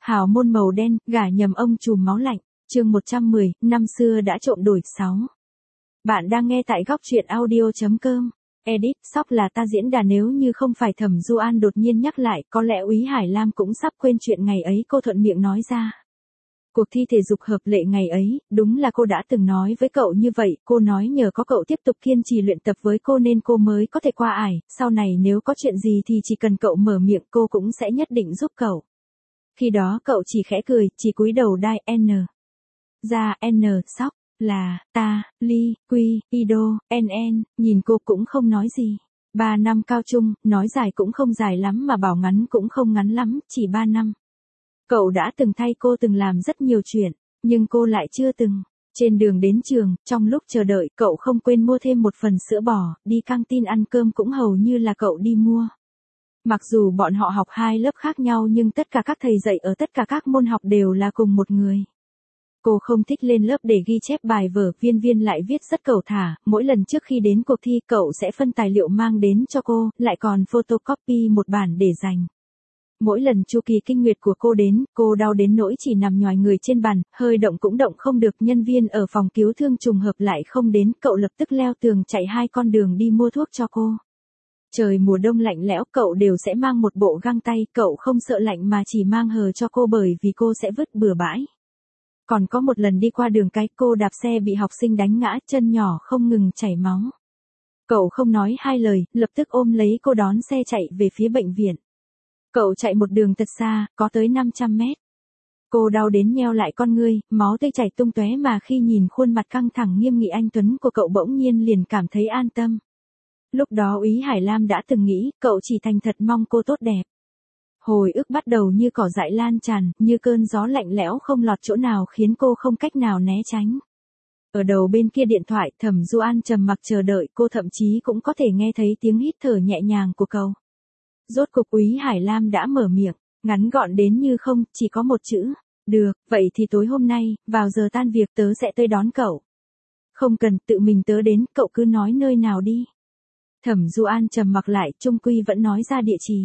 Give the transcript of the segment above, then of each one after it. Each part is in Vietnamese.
Hào môn màu đen, gả nhầm ông trùm máu lạnh, chương 110, năm xưa đã trộm đổi 6. Bạn đang nghe tại góc truyện audio.com. Edit, sóc là ta diễn đà, nếu như không phải Thẩm Du An đột nhiên nhắc lại, có lẽ Úy Hải Lam cũng sắp quên chuyện ngày ấy cô thuận miệng nói ra. Cuộc thi thể dục hợp lệ ngày ấy, đúng là cô đã từng nói với cậu như vậy, cô nói nhờ có cậu tiếp tục kiên trì luyện tập với cô nên cô mới có thể qua ải, sau này nếu có chuyện gì thì chỉ cần cậu mở miệng cô cũng sẽ nhất định giúp cậu. Khi đó cậu chỉ khẽ cười, chỉ cúi đầu đai N. Ra N, sóc, là, ta, ly, quy, ido, NN, nhìn cô cũng không nói gì. 3 năm cao trung, nói dài cũng không dài lắm mà bảo ngắn cũng không ngắn lắm, chỉ 3 năm. Cậu đã từng thay cô từng làm rất nhiều chuyện, nhưng cô lại chưa từng. Trên đường đến trường, trong lúc chờ đợi, cậu không quên mua thêm một phần sữa bò, đi căng tin ăn cơm cũng hầu như là cậu đi mua. Mặc dù bọn họ học 2 lớp khác nhau nhưng tất cả các thầy dạy ở tất cả các môn học đều là cùng một người. Cô không thích lên lớp để ghi chép bài vở, Viên Viên lại viết rất cẩu thả, mỗi lần trước khi đến cuộc thi cậu sẽ phân tài liệu mang đến cho cô, lại còn photocopy một bản để dành. Mỗi lần chu kỳ kinh nguyệt của cô đến, cô đau đến nỗi chỉ nằm nhoài người trên bàn, hơi động cũng động không được, nhân viên ở phòng cứu thương trùng hợp lại không đến, cậu lập tức leo tường chạy 2 con đường đi mua thuốc cho cô. Trời mùa đông lạnh lẽo cậu đều sẽ mang một bộ găng tay, cậu không sợ lạnh mà chỉ mang hờ cho cô bởi vì cô sẽ vứt bừa bãi. Còn có một lần đi qua đường cái, cô đạp xe bị học sinh đánh ngã, chân nhỏ không ngừng chảy máu. Cậu không nói 2 lời, lập tức ôm lấy cô đón xe chạy về phía bệnh viện. Cậu chạy một đường thật xa, có tới 500 mét. Cô đau đến nheo lại con ngươi, máu tươi chảy tung tóe mà khi nhìn khuôn mặt căng thẳng nghiêm nghị anh tuấn của cậu bỗng nhiên liền cảm thấy an tâm. Lúc đó Úy Hải Lam đã từng nghĩ, cậu chỉ thành thật mong cô tốt đẹp. Hồi ức bắt đầu như cỏ dại lan tràn, như cơn gió lạnh lẽo không lọt chỗ nào khiến cô không cách nào né tránh. Ở đầu bên kia điện thoại, Thẩm Du An trầm mặc chờ đợi, cô thậm chí cũng có thể nghe thấy tiếng hít thở nhẹ nhàng của cậu. Rốt cục Úy Hải Lam đã mở miệng, ngắn gọn đến như không, chỉ có một chữ. Được, vậy thì tối hôm nay, vào giờ tan việc tớ sẽ tới đón cậu. Không cần, tự mình tớ đến, cậu cứ nói nơi nào đi. Thẩm Du An trầm mặc lại, chung quy vẫn nói ra địa chỉ.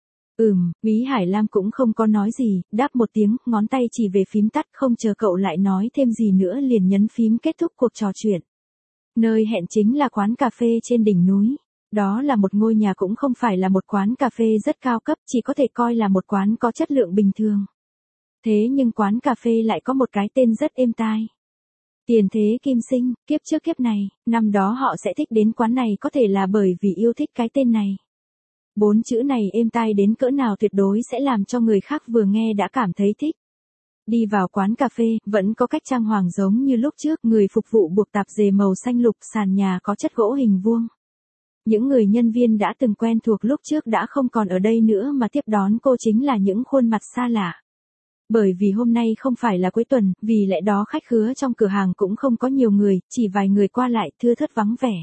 Úy Hải Lam cũng không có nói gì, đáp một tiếng, ngón tay chỉ về phím tắt, không chờ cậu lại nói thêm gì nữa liền nhấn phím kết thúc cuộc trò chuyện. Nơi hẹn chính là quán cà phê trên đỉnh núi. Đó là một ngôi nhà cũng không phải là một quán cà phê rất cao cấp, chỉ có thể coi là một quán có chất lượng bình thường. Thế nhưng quán cà phê lại có một cái tên rất êm tai. Tiền Thế Kim Sinh, kiếp trước kiếp này, năm đó họ sẽ thích đến quán này có thể là bởi vì yêu thích cái tên này. 4 chữ này êm tai đến cỡ nào tuyệt đối sẽ làm cho người khác vừa nghe đã cảm thấy thích. Đi vào quán cà phê, vẫn có cách trang hoàng giống như lúc trước, người phục vụ buộc tạp dề màu xanh lục, sàn nhà có chất gỗ hình vuông. Những người nhân viên đã từng quen thuộc lúc trước đã không còn ở đây nữa mà tiếp đón cô chính là những khuôn mặt xa lạ. Bởi vì hôm nay không phải là cuối tuần, vì lẽ đó khách khứa trong cửa hàng cũng không có nhiều người, chỉ vài người qua lại, thưa thớt vắng vẻ.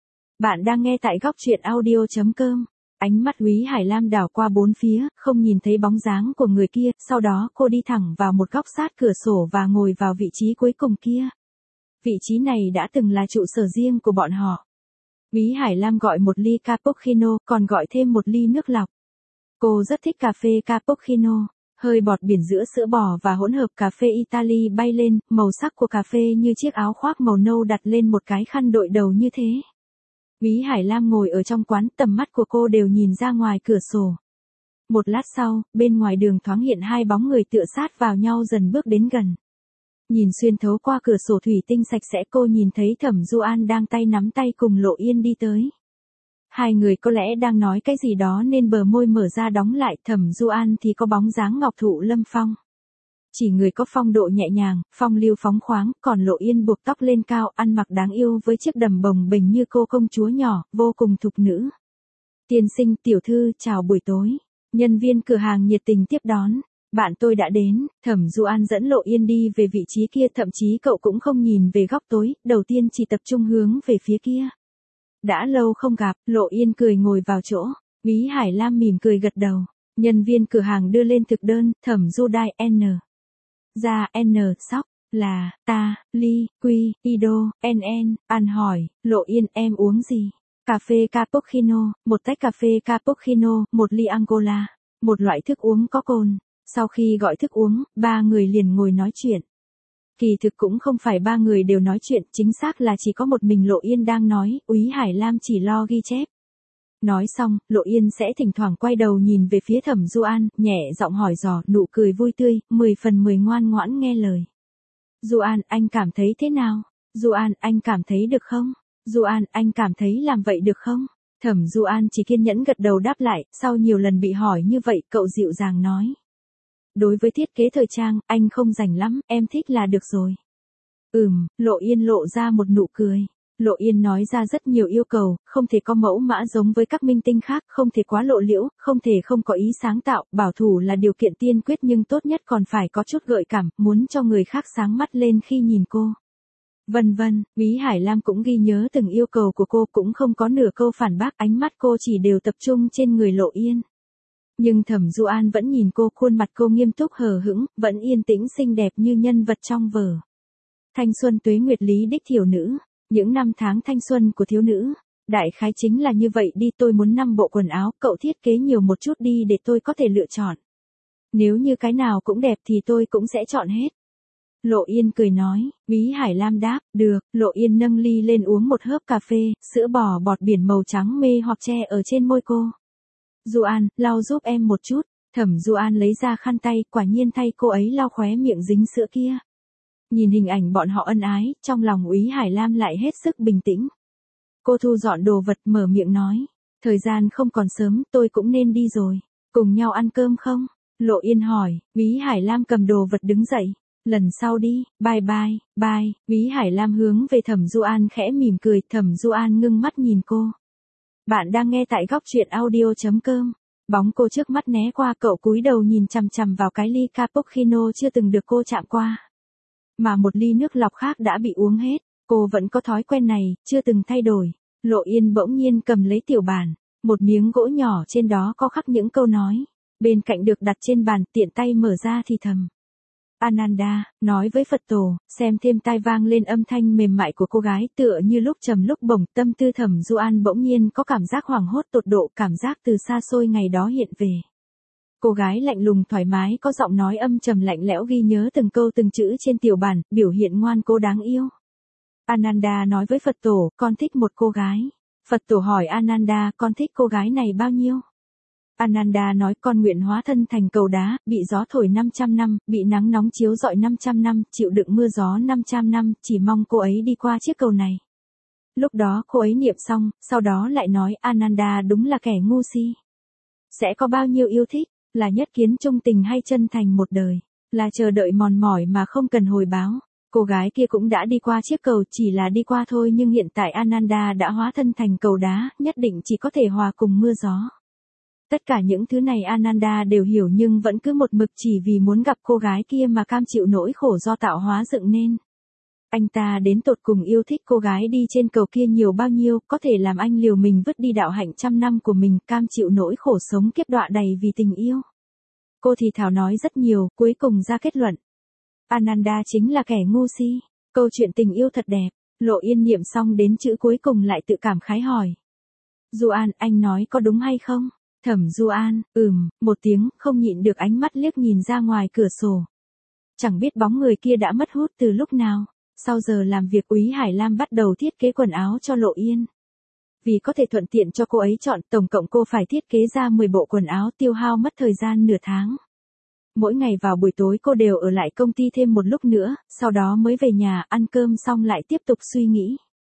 Bạn đang nghe tại góc truyện audio.com. Ánh mắt Úy Hải Lam đảo qua 4 phía, không nhìn thấy bóng dáng của người kia, sau đó cô đi thẳng vào một góc sát cửa sổ và ngồi vào vị trí cuối cùng kia. Vị trí này đã từng là trụ sở riêng của bọn họ. Úy Hải Lam gọi một ly cappuccino, còn gọi thêm một ly nước lọc. Cô rất thích cà phê cappuccino, hơi bọt biển giữa sữa bò và hỗn hợp cà phê Italy bay lên, màu sắc của cà phê như chiếc áo khoác màu nâu đặt lên một cái khăn đội đầu như thế. Úy Hải Lam ngồi ở trong quán, tầm mắt của cô đều nhìn ra ngoài cửa sổ. Một lát sau, bên ngoài đường thoáng hiện 2 bóng người tựa sát vào nhau dần bước đến gần. Nhìn xuyên thấu qua cửa sổ thủy tinh sạch sẽ, cô nhìn thấy Thẩm Du An đang tay nắm tay cùng Lộ Yên đi tới. 2 người có lẽ đang nói cái gì đó nên bờ môi mở ra đóng lại, Thẩm Du An thì có bóng dáng ngọc thụ lâm phong. Chỉ người có phong độ nhẹ nhàng, phong lưu phóng khoáng, còn Lộ Yên buộc tóc lên cao, ăn mặc đáng yêu với chiếc đầm bồng bềnh như cô công chúa nhỏ, vô cùng thục nữ. Tiên sinh, tiểu thư, chào buổi tối. Nhân viên cửa hàng nhiệt tình tiếp đón. Bạn tôi đã đến. Thẩm Du An dẫn Lộ Yên đi về vị trí kia, thậm chí cậu cũng không nhìn về góc tối, đầu tiên chỉ tập trung hướng về phía kia. Đã lâu không gặp, Lộ Yên cười ngồi vào chỗ. Úy Hải Lam mỉm cười gật đầu. Nhân viên cửa hàng đưa lên thực đơn, Thẩm Du đai N. Ra N, sóc, là, ta, ly, quy, ido, NN, ăn hỏi, Lộ Yên em uống gì? Cà phê cappuccino, một tách cà phê cappuccino, một ly Angola, một loại thức uống có cồn. Sau khi gọi thức uống, ba người liền ngồi nói chuyện. Kỳ thực cũng không phải ba người đều nói chuyện, chính xác là chỉ có một mình Lộ Yên đang nói, Úy Hải Lam chỉ lo ghi chép. Nói xong, Lộ Yên sẽ thỉnh thoảng quay đầu nhìn về phía Thẩm Du An, nhẹ giọng hỏi dò, nụ cười vui tươi, 10 phần 10 ngoan ngoãn nghe lời. Du An, anh cảm thấy thế nào? Du An, anh cảm thấy được không? Du An, anh cảm thấy làm vậy được không? Thẩm Du An chỉ kiên nhẫn gật đầu đáp lại, sau nhiều lần bị hỏi như vậy, cậu dịu dàng nói. Đối với thiết kế thời trang, anh không rành lắm, em thích là được rồi. Lộ Yên lộ ra một nụ cười. Lộ Yên nói ra rất nhiều yêu cầu, không thể có mẫu mã giống với các minh tinh khác, không thể quá lộ liễu, không thể không có ý sáng tạo, bảo thủ là điều kiện tiên quyết nhưng tốt nhất còn phải có chút gợi cảm, muốn cho người khác sáng mắt lên khi nhìn cô. Vân vân, Úy Hải Lam cũng ghi nhớ từng yêu cầu của cô, cũng không có nửa câu phản bác, ánh mắt cô chỉ đều tập trung trên người Lộ Yên. Nhưng Thẩm Du An vẫn nhìn cô, khuôn mặt cô nghiêm túc hờ hững, vẫn yên tĩnh xinh đẹp như nhân vật trong vở. Thanh xuân tuế nguyệt lý đích thiểu nữ, những năm tháng thanh xuân của thiếu nữ, đại khái chính là như vậy đi, tôi muốn 5 bộ quần áo, cậu thiết kế nhiều một chút đi để tôi có thể lựa chọn. Nếu như cái nào cũng đẹp thì tôi cũng sẽ chọn hết. Lộ Yên cười nói, Úy Hải Lam đáp, được, Lộ Yên nâng ly lên uống một hớp cà phê, sữa bò bọt biển màu trắng mê hoặc che ở trên môi cô. Du An, lau giúp em một chút. Thẩm Du An lấy ra khăn tay, quả nhiên thay cô ấy lau khóe miệng dính sữa kia. Nhìn hình ảnh bọn họ ân ái, trong lòng Úy Hải Lam lại hết sức bình tĩnh. Cô thu dọn đồ vật mở miệng nói, thời gian không còn sớm, tôi cũng nên đi rồi. Cùng nhau ăn cơm không? Lộ Yên hỏi, Úy Hải Lam cầm đồ vật đứng dậy. Lần sau đi, bye bye, bye. Úy Hải Lam hướng về Thẩm Du An khẽ mỉm cười, Thẩm Du An ngưng mắt nhìn cô. Bạn đang nghe tại góc truyện audio.com. Bóng cô trước mắt né qua, cậu cúi đầu nhìn chằm chằm vào cái ly cappuccino chưa từng được cô chạm qua. Mà một ly nước lọc khác đã bị uống hết, cô vẫn có thói quen này, chưa từng thay đổi. Lộ Yên bỗng nhiên cầm lấy tiểu bản, một miếng gỗ nhỏ trên đó có khắc những câu nói. Bên cạnh được đặt trên bàn, tiện tay mở ra thì thầm. Ananda, nói với Phật tổ, xem thêm tai vang lên âm thanh mềm mại của cô gái tựa như lúc trầm lúc bổng, tâm tư Thẩm Du An bỗng nhiên có cảm giác hoảng hốt tột độ, cảm giác từ xa xôi ngày đó hiện về. Cô gái lạnh lùng thoải mái có giọng nói âm trầm lạnh lẽo ghi nhớ từng câu từng chữ trên tiểu bản, biểu hiện ngoan cố đáng yêu. Ananda nói với Phật tổ, con thích một cô gái. Phật tổ hỏi Ananda, con thích cô gái này bao nhiêu? Ananda nói, con nguyện hóa thân thành cầu đá, bị gió thổi 500 năm, bị nắng nóng chiếu rọi 500 năm, chịu đựng mưa gió 500 năm, chỉ mong cô ấy đi qua chiếc cầu này. Lúc đó cô ấy niệm xong, sau đó lại nói, Ananda đúng là kẻ ngu si. Sẽ có bao nhiêu yêu thích, là nhất kiến trung tình hay chân thành một đời, là chờ đợi mòn mỏi mà không cần hồi báo. Cô gái kia cũng đã đi qua chiếc cầu, chỉ là đi qua thôi, nhưng hiện tại Ananda đã hóa thân thành cầu đá, nhất định chỉ có thể hòa cùng mưa gió. Tất cả những thứ này Ananda đều hiểu, nhưng vẫn cứ một mực chỉ vì muốn gặp cô gái kia mà cam chịu nỗi khổ do tạo hóa dựng nên. Anh ta đến tột cùng yêu thích cô gái đi trên cầu kia nhiều bao nhiêu, có thể làm anh liều mình vứt đi đạo hạnh trăm năm của mình, cam chịu nỗi khổ sống kiếp đọa đầy vì tình yêu. Cô thì thào nói rất nhiều, cuối cùng ra kết luận. Ananda chính là kẻ ngu si. Câu chuyện tình yêu thật đẹp. Lộ Yên niệm xong đến chữ cuối cùng lại tự cảm khái hỏi. Du An, anh nói có đúng hay không? Thẩm Du An, một tiếng, không nhịn được ánh mắt liếc nhìn ra ngoài cửa sổ. Chẳng biết bóng người kia đã mất hút từ lúc nào. Sau giờ làm việc, Úy Hải Lam bắt đầu thiết kế quần áo cho Lộ Yên. Vì có thể thuận tiện cho cô ấy chọn, tổng cộng cô phải thiết kế ra 10 bộ quần áo, tiêu hao mất thời gian nửa tháng. Mỗi ngày vào buổi tối cô đều ở lại công ty thêm một lúc nữa, sau đó mới về nhà, ăn cơm xong lại tiếp tục suy nghĩ.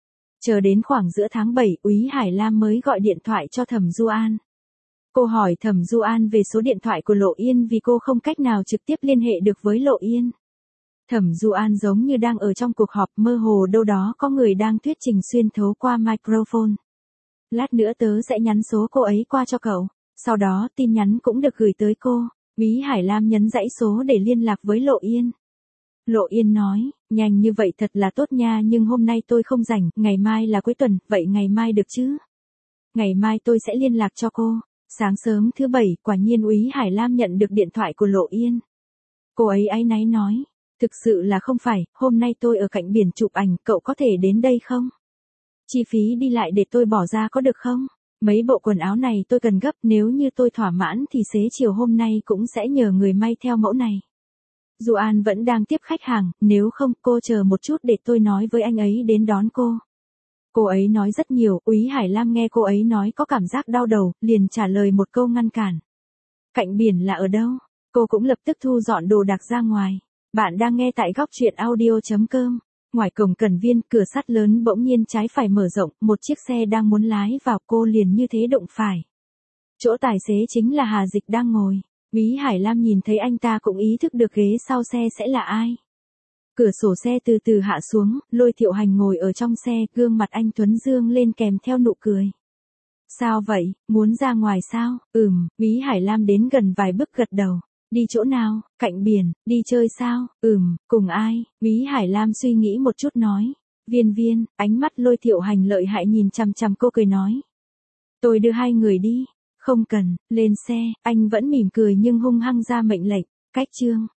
Chờ đến khoảng giữa tháng 7, Úy Hải Lam mới gọi điện thoại cho Thẩm Du An. Cô hỏi Thẩm Du An về số điện thoại của Lộ Yên vì cô không cách nào trực tiếp liên hệ được với Lộ Yên. Thẩm Du An giống như đang ở trong cuộc họp, mơ hồ đâu đó có người đang thuyết trình xuyên thấu qua microphone. Lát nữa tớ sẽ nhắn số cô ấy qua cho cậu, sau đó tin nhắn cũng được gửi tới cô. Úy Hải Lam nhấn dãy số để liên lạc với Lộ Yên. Lộ Yên nói, nhanh như vậy thật là tốt nha, nhưng hôm nay tôi không rảnh, ngày mai là cuối tuần, vậy ngày mai được chứ? Ngày mai tôi sẽ liên lạc cho cô. Sáng sớm thứ 7, quả nhiên Úy Hải Lam nhận được điện thoại của Lộ Yên. Cô ấy áy náy nói, thực sự là không phải, hôm nay tôi ở cạnh biển chụp ảnh, cậu có thể đến đây không? Chi phí đi lại để tôi bỏ ra có được không? Mấy bộ quần áo này tôi cần gấp, nếu như tôi thỏa mãn thì xế chiều hôm nay cũng sẽ nhờ người may theo mẫu này. Du An vẫn đang tiếp khách hàng, nếu không cô chờ một chút để tôi nói với anh ấy đến đón cô. Cô ấy nói rất nhiều, Úy Hải Lam nghe cô ấy nói có cảm giác đau đầu, liền trả lời một câu ngăn cản. Cạnh biển là ở đâu? Cô cũng lập tức thu dọn đồ đạc ra ngoài. Bạn đang nghe tại góc truyện audio.com. Ngoài cổng Cẩn Viên, cửa sắt lớn bỗng nhiên trái phải mở rộng, một chiếc xe đang muốn lái vào, cô liền như thế đụng phải. Chỗ tài xế chính là Hà Dịch đang ngồi. Úy Hải Lam nhìn thấy anh ta cũng ý thức được ghế sau xe sẽ là ai. Cửa sổ xe từ từ hạ xuống, Lôi Thiệu Hành ngồi ở trong xe, gương mặt anh tuấn dương lên kèm theo nụ cười. Sao vậy, muốn ra ngoài sao? Úy Hải Lam đến gần vài bước gật đầu. Đi chỗ nào? Cạnh biển, đi chơi sao? Cùng ai? Úy Hải Lam suy nghĩ một chút nói. Viên, ánh mắt Lôi Thiệu Hành lợi hại nhìn chằm chằm cô cười nói. Tôi đưa hai người đi. Không cần, lên xe, anh vẫn mỉm cười nhưng hung hăng ra mệnh lệnh. Cách chương.